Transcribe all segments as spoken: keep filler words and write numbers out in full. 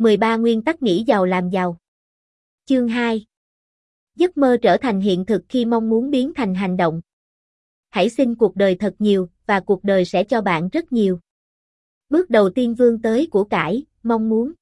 mười ba Nguyên tắc nghĩ giàu làm giàu. Chương hai. Giấc mơ trở thành hiện thực khi mong muốn biến thành hành động. Hãy xin cuộc đời thật nhiều, và cuộc đời sẽ cho bạn rất nhiều. Bước đầu tiên vươn tới của cải, mong muốn.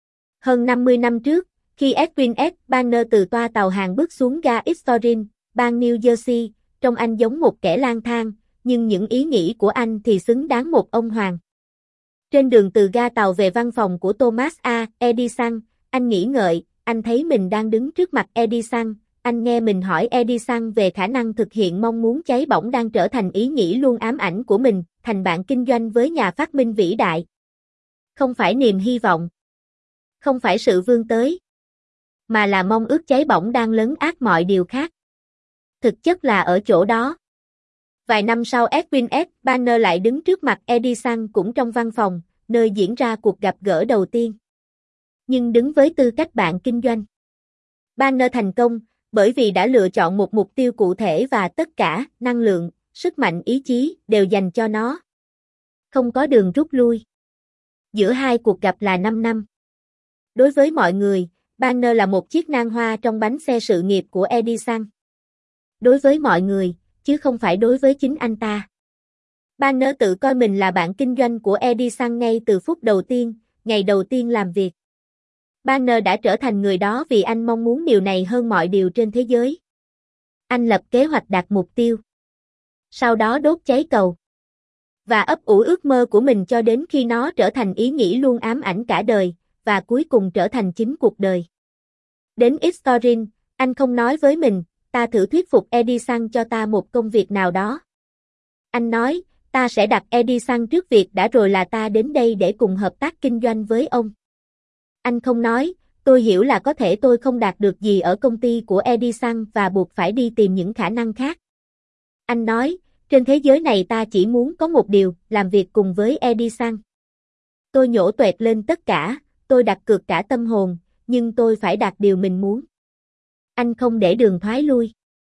Hơn năm mươi năm trước, khi Edwin S. Banner từ toa tàu hàng bước xuống ga Estorin, bang New Jersey, trông anh giống một kẻ lang thang, nhưng những ý nghĩ của anh thì xứng đáng một ông hoàng. Trên đường từ ga tàu về văn phòng của Thomas A. Edison, anh nghĩ ngợi, anh thấy mình đang đứng trước mặt Edison, anh nghe mình hỏi Edison về khả năng thực hiện mong muốn cháy bỏng đang trở thành ý nghĩ luôn ám ảnh của mình, thành bạn kinh doanh với nhà phát minh vĩ đại. Không phải niềm hy vọng, không phải sự vươn tới, mà là mong ước cháy bỏng đang lấn át mọi điều khác. Thực chất là ở chỗ đó. Vài năm sau Edwin S. Banner lại đứng trước mặt Edison cũng trong văn phòng, nơi diễn ra cuộc gặp gỡ đầu tiên. Nhưng đứng với tư cách bạn kinh doanh. Banner thành công, bởi vì đã lựa chọn một mục tiêu cụ thể và tất cả, năng lượng, sức mạnh ý chí, đều dành cho nó. Không có đường rút lui. Giữa hai cuộc gặp là năm năm. Đối với mọi người, Banner là một chiếc nan hoa trong bánh xe sự nghiệp của Edison. Đối với mọi người, chứ không phải đối với chính anh ta. Banner tự coi mình là bạn kinh doanh của Edison ngay từ phút đầu tiên, ngày đầu tiên làm việc. Banner đã trở thành người đó vì anh mong muốn điều này hơn mọi điều trên thế giới. Anh lập kế hoạch đạt mục tiêu. Sau đó đốt cháy cầu. Và ấp ủ ước mơ của mình cho đến khi nó trở thành ý nghĩ luôn ám ảnh cả đời, và cuối cùng trở thành chính cuộc đời. Đến Estorin, anh không nói với mình, ta thử thuyết phục Edison cho ta một công việc nào đó. Anh nói, ta sẽ đặt Edison trước việc đã rồi là ta đến đây để cùng hợp tác kinh doanh với ông. Anh không nói, tôi hiểu là có thể tôi không đạt được gì ở công ty của Edison và buộc phải đi tìm những khả năng khác. Anh nói, trên thế giới này ta chỉ muốn có một điều, làm việc cùng với Edison. Tôi nhổ toẹt lên tất cả, tôi đặt cược cả tâm hồn, nhưng tôi phải đạt điều mình muốn. Anh không để đường thoái lui.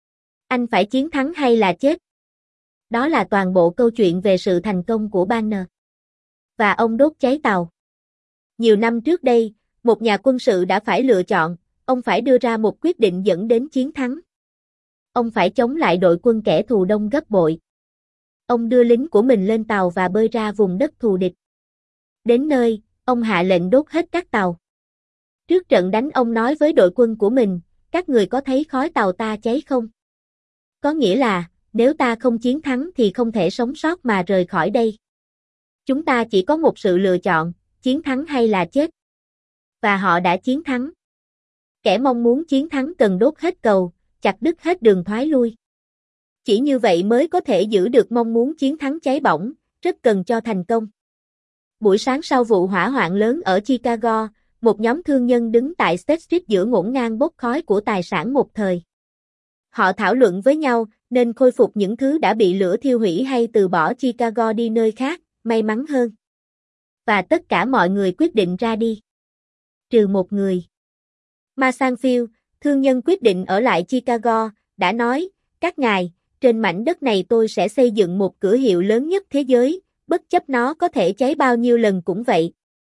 Anh phải chiến thắng hay là chết. Đó là toàn bộ câu chuyện về sự thành công của Banner. Và ông đốt cháy tàu. Nhiều năm trước đây, một nhà quân sự đã phải lựa chọn, ông phải đưa ra một quyết định dẫn đến chiến thắng. Ông phải chống lại đội quân kẻ thù đông gấp bội. Ông đưa lính của mình lên tàu và bơi ra vùng đất thù địch. Đến nơi, ông hạ lệnh đốt hết các tàu. Trước trận đánh ông nói với đội quân của mình, các người có thấy khói tàu ta cháy không? Có nghĩa là, nếu ta không chiến thắng thì không thể sống sót mà rời khỏi đây. Chúng ta chỉ có một sự lựa chọn, chiến thắng hay là chết. Và họ đã chiến thắng. Kẻ mong muốn chiến thắng cần đốt hết cầu, chặt đứt hết đường thoái lui. Chỉ như vậy mới có thể giữ được mong muốn chiến thắng cháy bỏng, rất cần cho thành công. Buổi sáng sau vụ hỏa hoạn lớn ở Chicago, một nhóm thương nhân đứng tại State Street giữa ngổn ngang bốc khói của tài sản một thời. Họ thảo luận với nhau, nên khôi phục những thứ đã bị lửa thiêu hủy hay từ bỏ Chicago đi nơi khác, may mắn hơn. Và tất cả mọi người quyết định ra đi. Trừ một người. Masanfield, thương nhân quyết định ở lại Chicago, đã nói, các ngài, trên mảnh đất này tôi sẽ xây dựng một cửa hiệu lớn nhất thế giới, bất chấp nó có thể cháy bao nhiêu lần cũng vậy.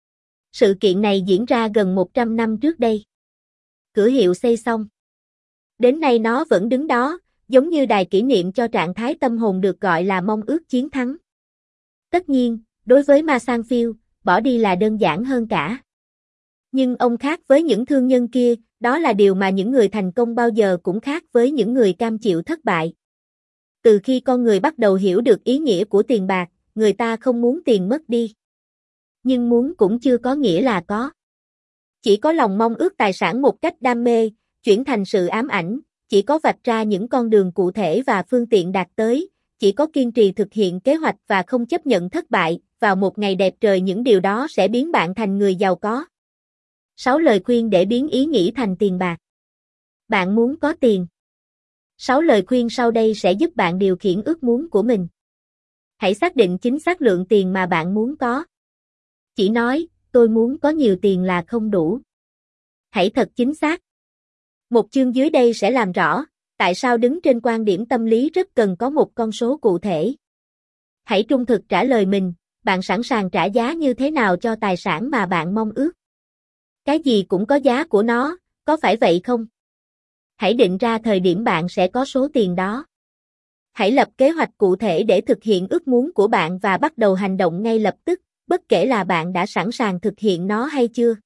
Sự kiện này diễn ra gần một trăm năm trước đây. Cửa hiệu xây xong. Đến nay nó vẫn đứng đó, giống như đài kỷ niệm cho trạng thái tâm hồn được gọi là mong ước chiến thắng. Tất nhiên, đối với Masanfield, bỏ đi là đơn giản hơn cả. Nhưng ông khác với những thương nhân kia, đó là điều mà những người thành công bao giờ cũng khác với những người cam chịu thất bại. Từ khi con người bắt đầu hiểu được ý nghĩa của tiền bạc, người ta không muốn tiền mất đi. Nhưng muốn cũng chưa có nghĩa là có. Chỉ có lòng mong ước tài sản một cách đam mê, chuyển thành sự ám ảnh, chỉ có vạch ra những con đường cụ thể và phương tiện đạt tới, chỉ có kiên trì thực hiện kế hoạch và không chấp nhận thất bại, vào một ngày đẹp trời những điều đó sẽ biến bạn thành người giàu có. sáu lời khuyên để biến ý nghĩ thành tiền bạc. Bạn muốn có tiền. sáu lời khuyên sau đây sẽ giúp bạn điều khiển ước muốn của mình. Hãy xác định chính xác lượng tiền mà bạn muốn có. Chỉ nói, tôi muốn có nhiều tiền là không đủ. Hãy thật chính xác. Một chương dưới đây sẽ làm rõ, tại sao đứng trên quan điểm tâm lý rất cần có một con số cụ thể. Hãy trung thực trả lời mình, bạn sẵn sàng trả giá như thế nào cho tài sản mà bạn mong ước. Cái gì cũng có giá của nó, có phải vậy không? Hãy định ra thời điểm bạn sẽ có số tiền đó. Hãy lập kế hoạch cụ thể để thực hiện ước muốn của bạn và bắt đầu hành động ngay lập tức, bất kể là bạn đã sẵn sàng thực hiện nó hay chưa.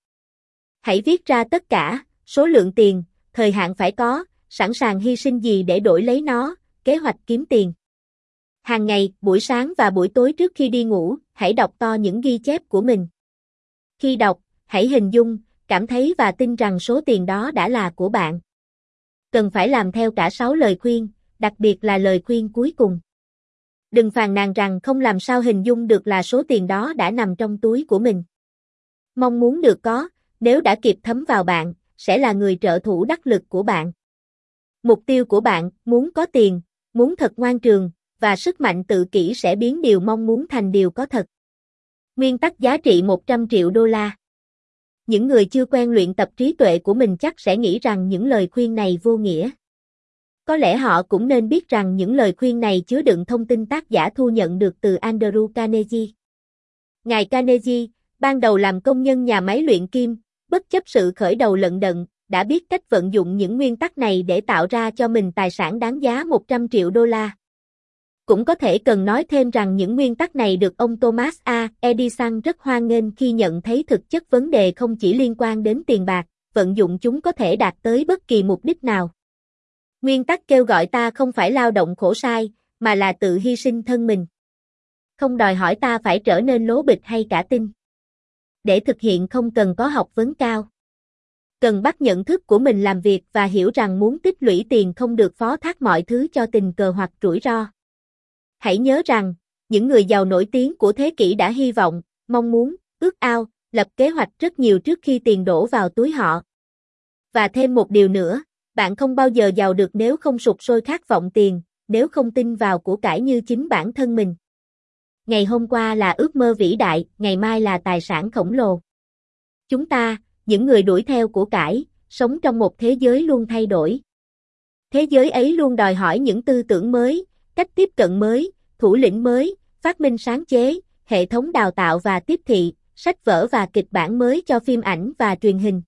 Hãy viết ra tất cả, số lượng tiền, thời hạn phải có, sẵn sàng hy sinh gì để đổi lấy nó, kế hoạch kiếm tiền. Hàng ngày, buổi sáng và buổi tối trước khi đi ngủ, hãy đọc to những ghi chép của mình. Khi đọc, hãy hình dung, cảm thấy và tin rằng số tiền đó đã là của bạn. Cần phải làm theo cả sáu lời khuyên, đặc biệt là lời khuyên cuối cùng. Đừng phàn nàn rằng không làm sao hình dung được là số tiền đó đã nằm trong túi của mình. Mong muốn được có, nếu đã kịp thấm vào bạn, sẽ là người trợ thủ đắc lực của bạn. Mục tiêu của bạn, muốn có tiền, muốn thật ngoan trường, và sức mạnh tự kỷ sẽ biến điều mong muốn thành điều có thật. Nguyên tắc giá trị một trăm triệu đô la. Những người chưa quen luyện tập trí tuệ của mình chắc sẽ nghĩ rằng những lời khuyên này vô nghĩa. Có lẽ họ cũng nên biết rằng những lời khuyên này chứa đựng thông tin tác giả thu nhận được từ Andrew Carnegie. Ngài Carnegie, ban đầu làm công nhân nhà máy luyện kim, bất chấp sự khởi đầu lận đận, đã biết cách vận dụng những nguyên tắc này để tạo ra cho mình tài sản đáng giá một trăm triệu đô la. Cũng có thể cần nói thêm rằng những nguyên tắc này được ông Thomas A. Edison rất hoan nghênh khi nhận thấy thực chất vấn đề không chỉ liên quan đến tiền bạc, vận dụng chúng có thể đạt tới bất kỳ mục đích nào. Nguyên tắc kêu gọi ta không phải lao động khổ sai, mà là tự hy sinh thân mình. Không đòi hỏi ta phải trở nên lố bịch hay cả tin. Để thực hiện không cần có học vấn cao. Cần bắt nhận thức của mình làm việc và hiểu rằng muốn tích lũy tiền không được phó thác mọi thứ cho tình cờ hoặc rủi ro. Hãy nhớ rằng, những người giàu nổi tiếng của thế kỷ đã hy vọng, mong muốn, ước ao, lập kế hoạch rất nhiều trước khi tiền đổ vào túi họ. Và thêm một điều nữa, bạn không bao giờ giàu được nếu không sục sôi khát vọng tiền, nếu không tin vào của cải như chính bản thân mình. Ngày hôm qua là ước mơ vĩ đại, ngày mai là tài sản khổng lồ. Chúng ta, những người đuổi theo của cải, sống trong một thế giới luôn thay đổi. Thế giới ấy luôn đòi hỏi những tư tưởng mới, cách tiếp cận mới, thủ lĩnh mới, phát minh sáng chế, hệ thống đào tạo và tiếp thị, sách vở và kịch bản mới cho phim ảnh và truyền hình.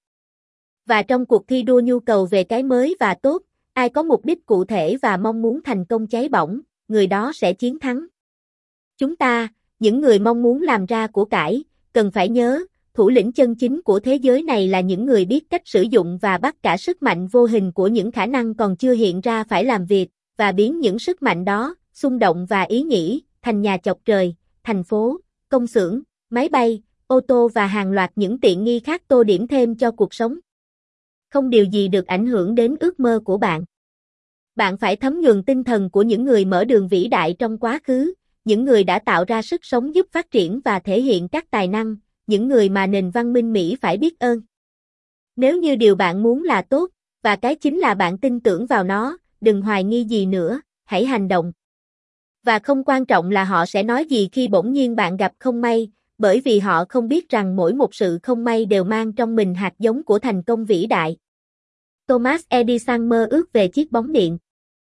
Và trong cuộc thi đua nhu cầu về cái mới và tốt, ai có mục đích cụ thể và mong muốn thành công cháy bỏng, người đó sẽ chiến thắng. Chúng ta, những người mong muốn làm ra của cải, cần phải nhớ, thủ lĩnh chân chính của thế giới này là những người biết cách sử dụng và bắt cả sức mạnh vô hình của những khả năng còn chưa hiện ra phải làm việc, và biến những sức mạnh đó, xung động và ý nghĩ, thành nhà chọc trời, thành phố, công xưởng, máy bay, ô tô và hàng loạt những tiện nghi khác tô điểm thêm cho cuộc sống. Không điều gì được ảnh hưởng đến ước mơ của bạn. Bạn phải thấm nhuần tinh thần của những người mở đường vĩ đại trong quá khứ, những người đã tạo ra sức sống giúp phát triển và thể hiện các tài năng, những người mà nền văn minh Mỹ phải biết ơn. Nếu như điều bạn muốn là tốt, và cái chính là bạn tin tưởng vào nó, đừng hoài nghi gì nữa, hãy hành động. Và không quan trọng là họ sẽ nói gì khi bỗng nhiên bạn gặp không may, bởi vì họ không biết rằng mỗi một sự không may đều mang trong mình hạt giống của thành công vĩ đại. Thomas Edison mơ ước về chiếc bóng điện.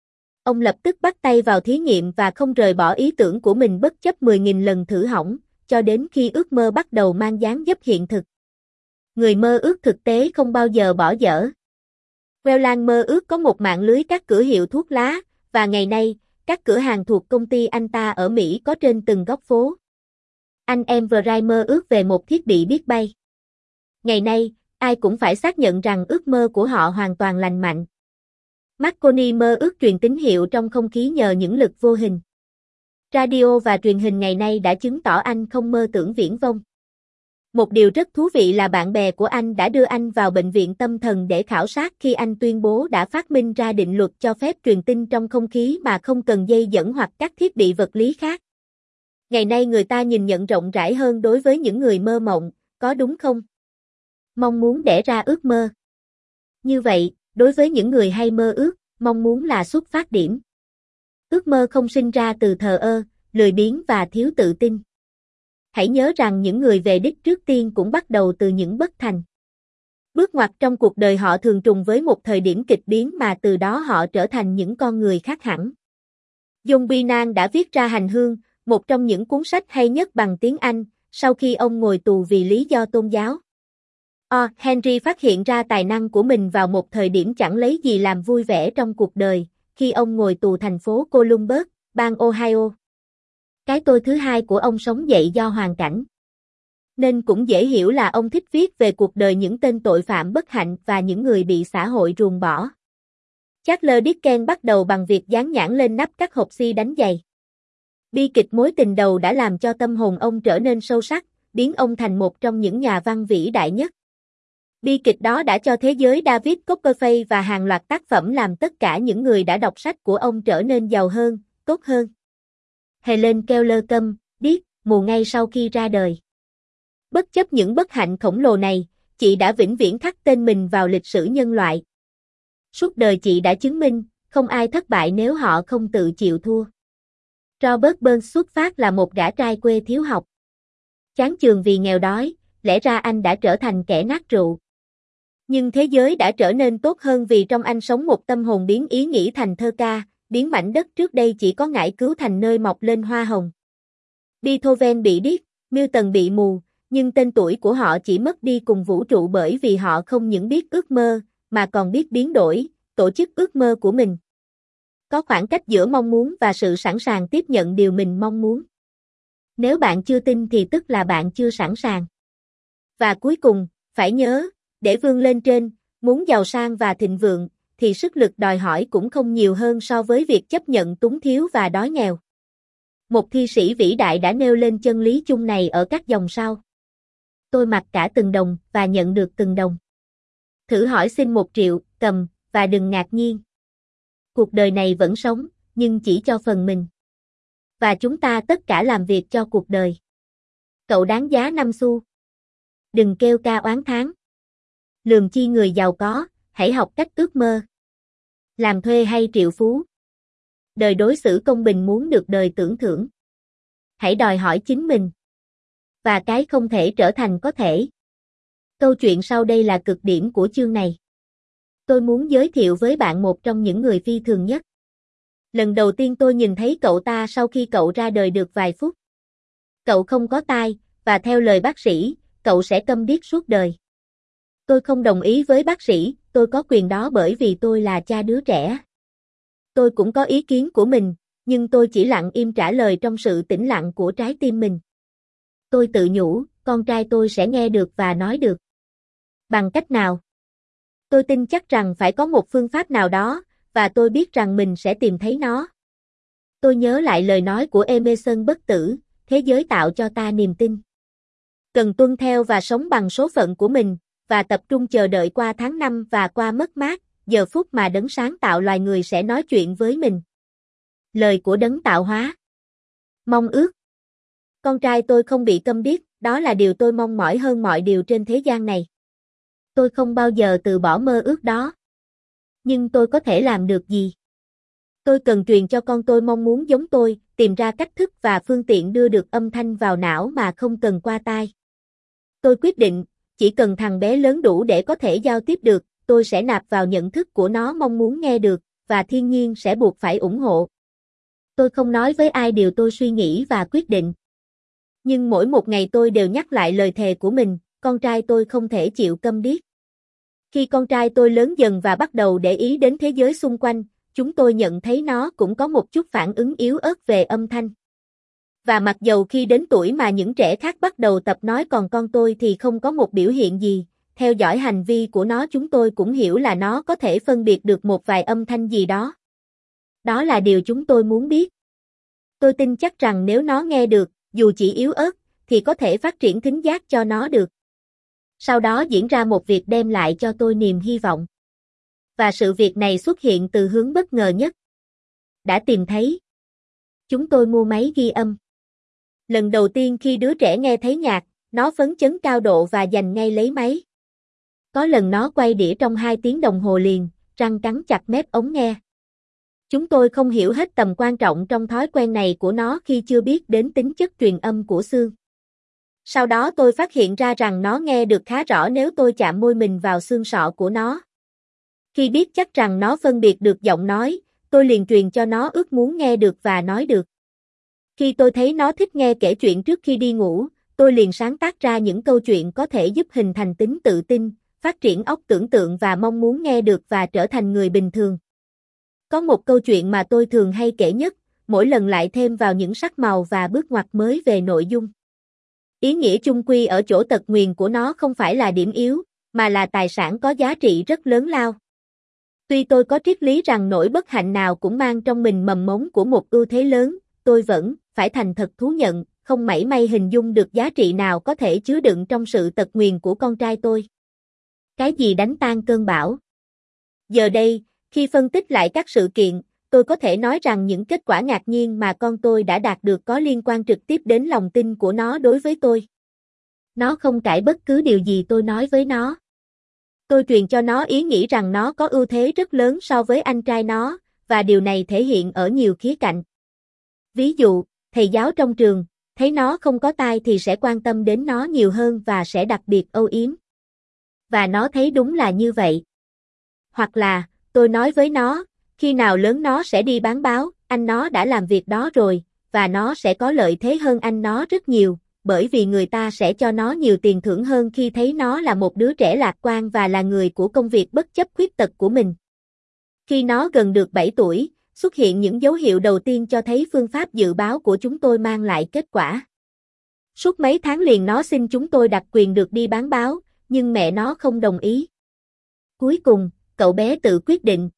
Ông lập tức bắt tay vào thí nghiệm và không rời bỏ ý tưởng của mình bất chấp mười nghìn lần thử hỏng, cho đến khi ước mơ bắt đầu mang dáng dấp hiện thực. Người mơ ước thực tế không bao giờ bỏ dở. Weyland mơ ước có một mạng lưới các cửa hiệu thuốc lá, và ngày nay, các cửa hàng thuộc công ty anh ta ở Mỹ có trên từng góc phố. Anh em Wright mơ ước về một thiết bị biết bay. Ngày nay, ai cũng phải xác nhận rằng ước mơ của họ hoàn toàn lành mạnh. Marconi mơ ước truyền tín hiệu trong không khí nhờ những lực vô hình. Radio và truyền hình ngày nay đã chứng tỏ anh không mơ tưởng viển vông. Một điều rất thú vị là bạn bè của anh đã đưa anh vào bệnh viện tâm thần để khảo sát khi anh tuyên bố đã phát minh ra định luật cho phép truyền tin trong không khí mà không cần dây dẫn hoặc các thiết bị vật lý khác. Ngày nay người ta nhìn nhận rộng rãi hơn đối với những người mơ mộng, có đúng không? Mong muốn đẻ ra ước mơ. Như vậy, đối với những người hay mơ ước, mong muốn là xuất phát điểm. Ước mơ không sinh ra từ thờ ơ, lười biếng và thiếu tự tin. Hãy nhớ rằng những người về đích trước tiên cũng bắt đầu từ những bất thành. Bước ngoặt trong cuộc đời họ thường trùng với một thời điểm kịch biến mà từ đó họ trở thành những con người khác hẳn. John Buchanan đã viết ra Hành hương, một trong những cuốn sách hay nhất bằng tiếng Anh, sau khi ông ngồi tù vì lý do tôn giáo. O. Henry phát hiện ra tài năng của mình vào một thời điểm chẳng lấy gì làm vui vẻ trong cuộc đời, khi ông ngồi tù thành phố Columbus, bang Ohio. Cái tôi thứ hai của ông sống dậy do hoàn cảnh. Nên cũng dễ hiểu là ông thích viết về cuộc đời những tên tội phạm bất hạnh và những người bị xã hội ruồng bỏ. Charles Dickens bắt đầu bằng việc dán nhãn lên nắp các hộp xi đánh giày. Bi kịch mối tình đầu đã làm cho tâm hồn ông trở nên sâu sắc, biến ông thành một trong những nhà văn vĩ đại nhất. Bi kịch đó đã cho thế giới David Copperfield và hàng loạt tác phẩm làm tất cả những người đã đọc sách của ông trở nên giàu hơn, tốt hơn. Helen Keller câm, điếc, mù ngay sau khi ra đời. Bất chấp những bất hạnh khổng lồ này, chị đã vĩnh viễn khắc tên mình vào lịch sử nhân loại. Suốt đời chị đã chứng minh, không ai thất bại nếu họ không tự chịu thua. Robert Burns xuất phát là một gã trai quê thiếu học. Chán trường vì nghèo đói, lẽ ra anh đã trở thành kẻ nát rượu. Nhưng thế giới đã trở nên tốt hơn vì trong anh sống một tâm hồn biến ý nghĩ thành thơ ca, biến mảnh đất trước đây chỉ có ngải cứu thành nơi mọc lên hoa hồng. Beethoven bị điếc, Milton bị mù, nhưng tên tuổi của họ chỉ mất đi cùng vũ trụ bởi vì họ không những biết ước mơ, mà còn biết biến đổi, tổ chức ước mơ của mình. Có khoảng cách giữa mong muốn và sự sẵn sàng tiếp nhận điều mình mong muốn. Nếu bạn chưa tin thì tức là bạn chưa sẵn sàng. Và cuối cùng, phải nhớ, để vươn lên trên, muốn giàu sang và thịnh vượng, thì sức lực đòi hỏi cũng không nhiều hơn so với việc chấp nhận túng thiếu và đói nghèo. Một thi sĩ vĩ đại đã nêu lên chân lý chung này ở các dòng sau. Tôi mặc cả từng đồng và nhận được từng đồng. Thử hỏi xin một triệu, cầm, và đừng ngạc nhiên. Cuộc đời này vẫn sống, nhưng chỉ cho phần mình. Và chúng ta tất cả làm việc cho cuộc đời. Cậu đáng giá năm xu. Đừng kêu ca oán thán. Lường chi người giàu có, hãy học cách ước mơ. Làm thuê hay triệu phú. Đời đối xử công bình muốn được đời tưởng thưởng. Hãy đòi hỏi chính mình. Và cái không thể trở thành có thể. Câu chuyện sau đây là cực điểm của chương này. Tôi muốn giới thiệu với bạn một trong những người phi thường nhất. Lần đầu tiên tôi nhìn thấy cậu ta sau khi cậu ra đời được vài phút. Cậu không có tai, và theo lời bác sĩ, cậu sẽ câm điếc suốt đời. Tôi không đồng ý với bác sĩ, tôi có quyền đó bởi vì tôi là cha đứa trẻ. Tôi cũng có ý kiến của mình, nhưng tôi chỉ lặng im trả lời trong sự tĩnh lặng của trái tim mình. Tôi tự nhủ, con trai tôi sẽ nghe được và nói được. Bằng cách nào? Tôi tin chắc rằng phải có một phương pháp nào đó, và tôi biết rằng mình sẽ tìm thấy nó. Tôi nhớ lại lời nói của Emerson bất tử, thế giới tạo cho ta niềm tin. Cần tuân theo và sống bằng số phận của mình, và tập trung chờ đợi qua tháng năm và qua mất mát, giờ phút mà đấng sáng tạo loài người sẽ nói chuyện với mình. Lời của đấng tạo hóa. Mong ước. Con trai tôi không bị câm điếc, đó là điều tôi mong mỏi hơn mọi điều trên thế gian này. Tôi không bao giờ từ bỏ mơ ước đó. Nhưng tôi có thể làm được gì? Tôi cần truyền cho con tôi mong muốn giống tôi, tìm ra cách thức và phương tiện đưa được âm thanh vào não mà không cần qua tai. Tôi quyết định, chỉ cần thằng bé lớn đủ để có thể giao tiếp được, tôi sẽ nạp vào nhận thức của nó mong muốn nghe được, và thiên nhiên sẽ buộc phải ủng hộ. Tôi không nói với ai điều tôi suy nghĩ và quyết định. Nhưng mỗi một ngày tôi đều nhắc lại lời thề của mình, con trai tôi không thể chịu câm điếc. Khi con trai tôi lớn dần và bắt đầu để ý đến thế giới xung quanh, chúng tôi nhận thấy nó cũng có một chút phản ứng yếu ớt về âm thanh. Và mặc dầu khi đến tuổi mà những trẻ khác bắt đầu tập nói còn con tôi thì không có một biểu hiện gì, theo dõi hành vi của nó chúng tôi cũng hiểu là nó có thể phân biệt được một vài âm thanh gì đó. Đó là điều chúng tôi muốn biết. Tôi tin chắc rằng nếu nó nghe được, dù chỉ yếu ớt, thì có thể phát triển thính giác cho nó được. Sau đó diễn ra một việc đem lại cho tôi niềm hy vọng. Và sự việc này xuất hiện từ hướng bất ngờ nhất. Đã tìm thấy. Chúng tôi mua máy ghi âm. Lần đầu tiên khi đứa trẻ nghe thấy nhạc, nó phấn chấn cao độ và giành ngay lấy máy. Có lần nó quay đĩa trong hai tiếng đồng hồ liền, răng cắn chặt mép ống nghe. Chúng tôi không hiểu hết tầm quan trọng trong thói quen này của nó khi chưa biết đến tính chất truyền âm của xương. Sau đó tôi phát hiện ra rằng nó nghe được khá rõ nếu tôi chạm môi mình vào xương sọ của nó. Khi biết chắc rằng nó phân biệt được giọng nói, tôi liền truyền cho nó ước muốn nghe được và nói được. Khi tôi thấy nó thích nghe kể chuyện trước khi đi ngủ, tôi liền sáng tác ra những câu chuyện có thể giúp hình thành tính tự tin, phát triển óc tưởng tượng và mong muốn nghe được và trở thành người bình thường. Có một câu chuyện mà tôi thường hay kể nhất, mỗi lần lại thêm vào những sắc màu và bước ngoặt mới về nội dung. Ý nghĩa chung quy ở chỗ tật nguyền của nó không phải là điểm yếu, mà là tài sản có giá trị rất lớn lao. Tuy tôi có triết lý rằng nỗi bất hạnh nào cũng mang trong mình mầm mống của một ưu thế lớn, tôi vẫn phải thành thật thú nhận, không mảy may hình dung được giá trị nào có thể chứa đựng trong sự tật nguyền của con trai tôi. Cái gì đánh tan cơn bão? Giờ đây, khi phân tích lại các sự kiện, tôi có thể nói rằng những kết quả ngạc nhiên mà con tôi đã đạt được có liên quan trực tiếp đến lòng tin của nó đối với tôi. Nó không cãi bất cứ điều gì tôi nói với nó. Tôi truyền cho nó ý nghĩ rằng nó có ưu thế rất lớn so với anh trai nó, và điều này thể hiện ở nhiều khía cạnh. Ví dụ, thầy giáo trong trường, thấy nó không có tai thì sẽ quan tâm đến nó nhiều hơn và sẽ đặc biệt âu yếm. Và nó thấy đúng là như vậy. Hoặc là, tôi nói với nó, khi nào lớn nó sẽ đi bán báo, anh nó đã làm việc đó rồi, và nó sẽ có lợi thế hơn anh nó rất nhiều, bởi vì người ta sẽ cho nó nhiều tiền thưởng hơn khi thấy nó là một đứa trẻ lạc quan và là người của công việc bất chấp khuyết tật của mình. Khi nó gần được bảy tuổi, xuất hiện những dấu hiệu đầu tiên cho thấy phương pháp dự báo của chúng tôi mang lại kết quả. Suốt mấy tháng liền nó xin chúng tôi đặc quyền được đi bán báo, nhưng mẹ nó không đồng ý. Cuối cùng, cậu bé tự quyết định.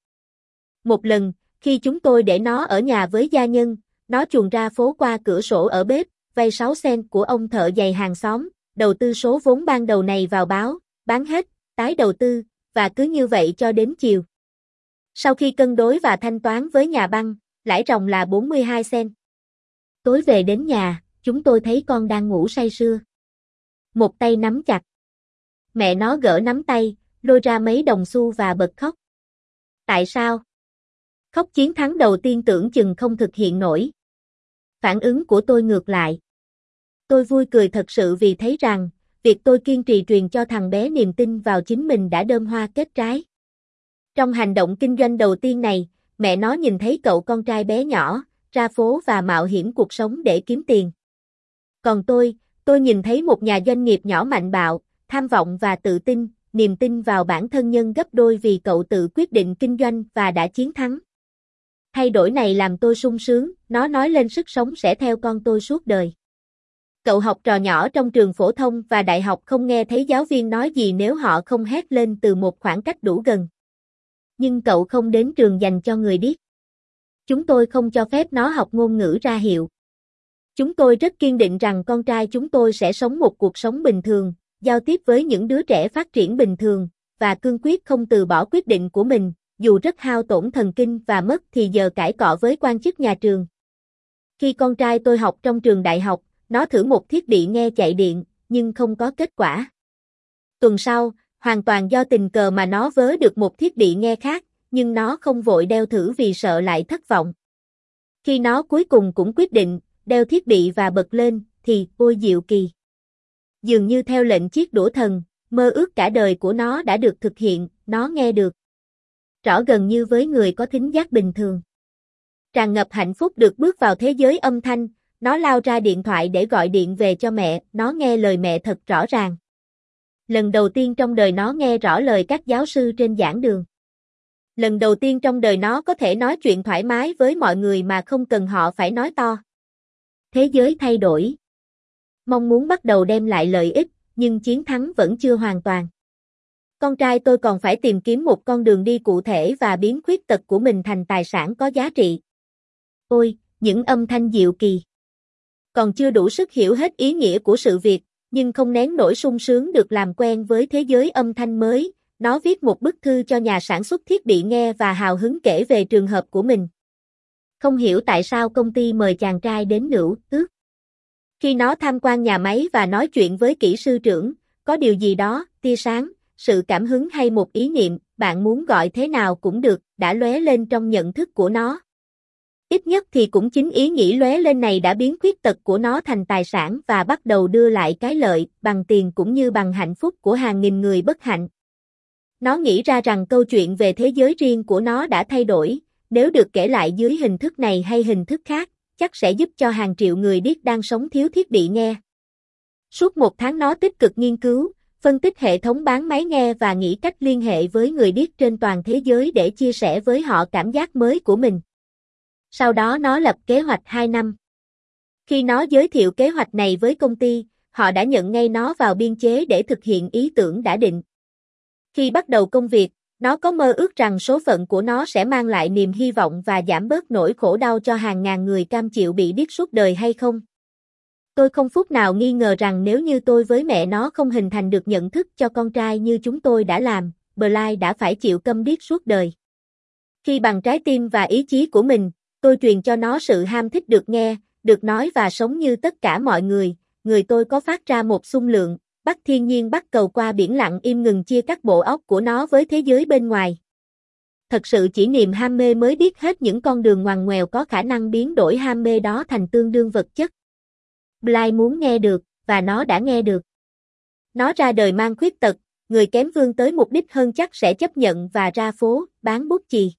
Một lần, khi chúng tôi để nó ở nhà với gia nhân, nó chuồn ra phố qua cửa sổ ở bếp, vay sáu sen của ông thợ giày hàng xóm, đầu tư số vốn ban đầu này vào báo, bán hết, tái đầu tư, và cứ như vậy cho đến chiều. Sau khi cân đối và thanh toán với nhà băng, lãi ròng là bốn mươi hai sen. Tối về đến nhà, chúng tôi thấy con đang ngủ say sưa. Một tay nắm chặt. Mẹ nó gỡ nắm tay, lôi ra mấy đồng xu và bật khóc. Tại sao? Khóc chiến thắng đầu tiên tưởng chừng không thực hiện nổi. Phản ứng của tôi ngược lại. Tôi vui cười thật sự vì thấy rằng, việc tôi kiên trì truyền cho thằng bé niềm tin vào chính mình đã đơm hoa kết trái. Trong hành động kinh doanh đầu tiên này, mẹ nó nhìn thấy cậu con trai bé nhỏ, ra phố và mạo hiểm cuộc sống để kiếm tiền. Còn tôi, tôi nhìn thấy một nhà doanh nghiệp nhỏ mạnh bạo, tham vọng và tự tin, niềm tin vào bản thân nhân gấp đôi vì cậu tự quyết định kinh doanh và đã chiến thắng. Thay đổi này làm tôi sung sướng, nó nói lên sức sống sẽ theo con tôi suốt đời. Cậu học trò nhỏ trong trường phổ thông và đại học không nghe thấy giáo viên nói gì nếu họ không hét lên từ một khoảng cách đủ gần. Nhưng cậu không đến trường dành cho người điếc. Chúng tôi không cho phép nó học ngôn ngữ ra hiệu. Chúng tôi rất kiên định rằng con trai chúng tôi sẽ sống một cuộc sống bình thường, giao tiếp với những đứa trẻ phát triển bình thường, và cương quyết không từ bỏ quyết định của mình, dù rất hao tổn thần kinh và mất thì giờ cãi cọ với quan chức nhà trường. Khi con trai tôi học trong trường đại học, nó thử một thiết bị nghe chạy điện, nhưng không có kết quả. Tuần sau, hoàn toàn do tình cờ mà nó vớ được một thiết bị nghe khác, nhưng nó không vội đeo thử vì sợ lại thất vọng. Khi nó cuối cùng cũng quyết định, đeo thiết bị và bật lên, thì, ôi diệu kỳ. Dường như theo lệnh chiếc đũa thần, mơ ước cả đời của nó đã được thực hiện, nó nghe được. Rõ gần như với người có thính giác bình thường. Tràn ngập hạnh phúc được bước vào thế giới âm thanh, nó lao ra điện thoại để gọi điện về cho mẹ, nó nghe lời mẹ thật rõ ràng. Lần đầu tiên trong đời nó nghe rõ lời các giáo sư trên giảng đường. Lần đầu tiên trong đời nó có thể nói chuyện thoải mái với mọi người mà không cần họ phải nói to. Thế giới thay đổi. Mong muốn bắt đầu đem lại lợi ích, nhưng chiến thắng vẫn chưa hoàn toàn. Con trai tôi còn phải tìm kiếm một con đường đi cụ thể và biến khuyết tật của mình thành tài sản có giá trị. Ôi, những âm thanh diệu kỳ. Còn chưa đủ sức hiểu hết ý nghĩa của sự việc, nhưng không nén nổi sung sướng được làm quen với thế giới âm thanh mới, nó viết một bức thư cho nhà sản xuất thiết bị nghe và hào hứng kể về trường hợp của mình. Không hiểu tại sao công ty mời chàng trai đến nữu ước. Khi nó tham quan nhà máy và nói chuyện với kỹ sư trưởng, có điều gì đó, tia sáng, sự cảm hứng hay một ý niệm, bạn muốn gọi thế nào cũng được, đã lóe lên trong nhận thức của nó. Ít nhất thì cũng chính ý nghĩ lóe lên này đã biến khuyết tật của nó thành tài sản và bắt đầu đưa lại cái lợi, bằng tiền cũng như bằng hạnh phúc của hàng nghìn người bất hạnh. Nó nghĩ ra rằng câu chuyện về thế giới riêng của nó đã thay đổi, nếu được kể lại dưới hình thức này hay hình thức khác, chắc sẽ giúp cho hàng triệu người điếc đang sống thiếu thiết bị nghe. Suốt một tháng nó tích cực nghiên cứu, phân tích hệ thống bán máy nghe và nghĩ cách liên hệ với người điếc trên toàn thế giới để chia sẻ với họ cảm giác mới của mình. Sau đó nó lập kế hoạch hai năm. Khi nó giới thiệu kế hoạch này với công ty, họ đã nhận ngay nó vào biên chế để thực hiện ý tưởng đã định. Khi bắt đầu công việc, nó có mơ ước rằng số phận của nó sẽ mang lại niềm hy vọng và giảm bớt nỗi khổ đau cho hàng ngàn người cam chịu bị điếc suốt đời hay không? Tôi không phút nào nghi ngờ rằng nếu như tôi với mẹ nó không hình thành được nhận thức cho con trai như chúng tôi đã làm, Bly đã phải chịu câm điếc suốt đời. Khi bằng trái tim và ý chí của mình, tôi truyền cho nó sự ham thích được nghe, được nói và sống như tất cả mọi người, người tôi có phát ra một xung lượng, bắt thiên nhiên bắt cầu qua biển lặng im ngừng chia cắt bộ óc của nó với thế giới bên ngoài. Thật sự chỉ niềm ham mê mới biết hết những con đường ngoằn ngoèo có khả năng biến đổi ham mê đó thành tương đương vật chất. Bly muốn nghe được, và nó đã nghe được. Nó ra đời mang khuyết tật, người kém vươn tới mục đích hơn chắc sẽ chấp nhận và ra phố, bán bút chì.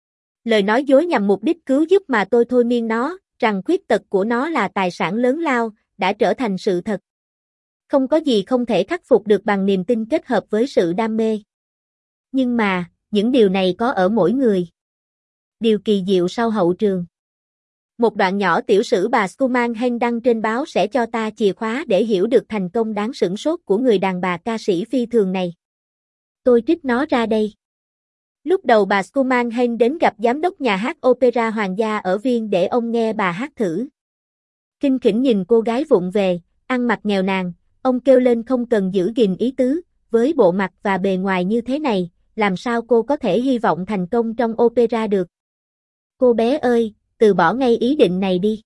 Lời nói dối nhằm mục đích cứu giúp mà tôi thôi miên nó, rằng khuyết tật của nó là tài sản lớn lao, đã trở thành sự thật. Không có gì không thể khắc phục được bằng niềm tin kết hợp với sự đam mê. Nhưng mà, những điều này có ở mỗi người. Điều kỳ diệu sau hậu trường. Một đoạn nhỏ tiểu sử bà Schumann Hen đăng trên báo sẽ cho ta chìa khóa để hiểu được thành công đáng sửng sốt của người đàn bà ca sĩ phi thường này. Tôi trích nó ra đây. Lúc đầu bà Schumann Hen đến gặp giám đốc nhà hát Opera Hoàng gia ở Viên để ông nghe bà hát thử. Kinh khỉnh nhìn cô gái vụng về, ăn mặc nghèo nàn, ông kêu lên không cần giữ gìn ý tứ, với bộ mặt và bề ngoài như thế này, làm sao cô có thể hy vọng thành công trong opera được. Cô bé ơi, từ bỏ ngay ý định này đi.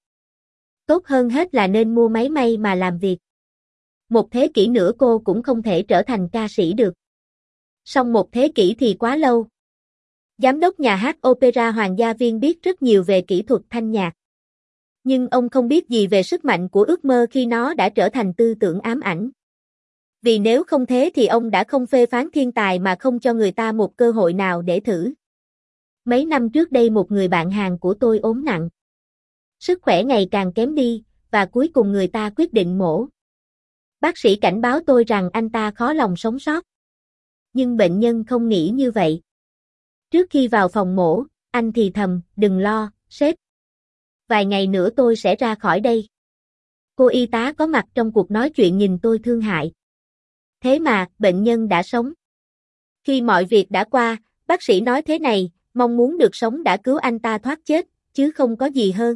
Tốt hơn hết là nên mua máy may mà làm việc. Một thế kỷ nữa cô cũng không thể trở thành ca sĩ được. Song một thế kỷ thì quá lâu. Giám đốc nhà hát Opera Hoàng gia Viên biết rất nhiều về kỹ thuật thanh nhạc. Nhưng ông không biết gì về sức mạnh của ước mơ khi nó đã trở thành tư tưởng ám ảnh. Vì nếu không thế thì ông đã không phê phán thiên tài mà không cho người ta một cơ hội nào để thử. Mấy năm trước đây một người bạn hàng của tôi ốm nặng. Sức khỏe ngày càng kém đi, và cuối cùng người ta quyết định mổ. Bác sĩ cảnh báo tôi rằng anh ta khó lòng sống sót. Nhưng bệnh nhân không nghĩ như vậy. Trước khi vào phòng mổ, anh thì thầm, đừng lo, sếp. Vài ngày nữa tôi sẽ ra khỏi đây. Cô y tá có mặt trong cuộc nói chuyện nhìn tôi thương hại. Thế mà, bệnh nhân đã sống. Khi mọi việc đã qua, bác sĩ nói thế này, mong muốn được sống đã cứu anh ta thoát chết, chứ không có gì hơn.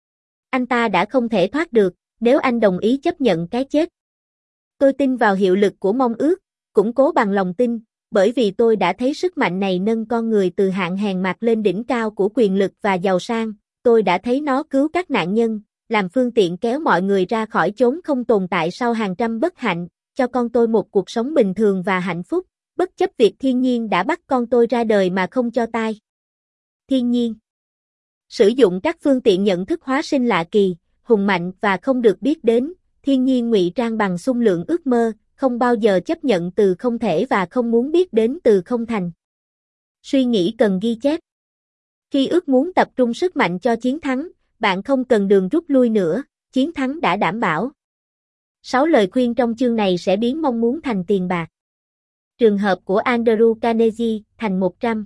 Anh ta đã không thể thoát được, nếu anh đồng ý chấp nhận cái chết. Tôi tin vào hiệu lực của mong ước, củng cố bằng lòng tin, bởi vì tôi đã thấy sức mạnh này nâng con người từ hạng hèn mạt lên đỉnh cao của quyền lực và giàu sang, tôi đã thấy nó cứu các nạn nhân, làm phương tiện kéo mọi người ra khỏi chốn không tồn tại sau hàng trăm bất hạnh, cho con tôi một cuộc sống bình thường và hạnh phúc, bất chấp việc thiên nhiên đã bắt con tôi ra đời mà không cho tai. Thiên nhiên sử dụng các phương tiện nhận thức hóa sinh lạ kỳ, hùng mạnh và không được biết đến, thiên nhiên ngụy trang bằng xung lượng ước mơ, không bao giờ chấp nhận từ không thể và không muốn biết đến từ không thành. Suy nghĩ cần ghi chép. Khi ước muốn tập trung sức mạnh cho chiến thắng, bạn không cần đường rút lui nữa, chiến thắng đã đảm bảo. Sáu lời khuyên trong chương này sẽ biến mong muốn thành tiền bạc. Trường hợp của Andrew Carnegie thành một trăm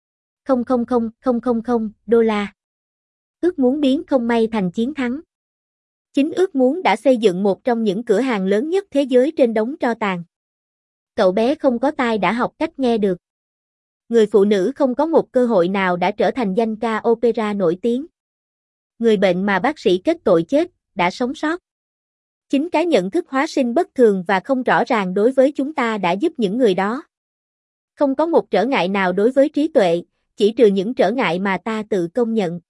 nghìn đô la. Ước muốn biến không may thành chiến thắng. Chính ước muốn đã xây dựng một trong những cửa hàng lớn nhất thế giới trên đống tro tàn. Cậu bé không có tai đã học cách nghe được. Người phụ nữ không có một cơ hội nào đã trở thành danh ca opera nổi tiếng. Người bệnh mà bác sĩ kết tội chết, đã sống sót. Chính cái nhận thức hóa sinh bất thường và không rõ ràng đối với chúng ta đã giúp những người đó. Không có một trở ngại nào đối với trí tuệ, chỉ trừ những trở ngại mà ta tự công nhận.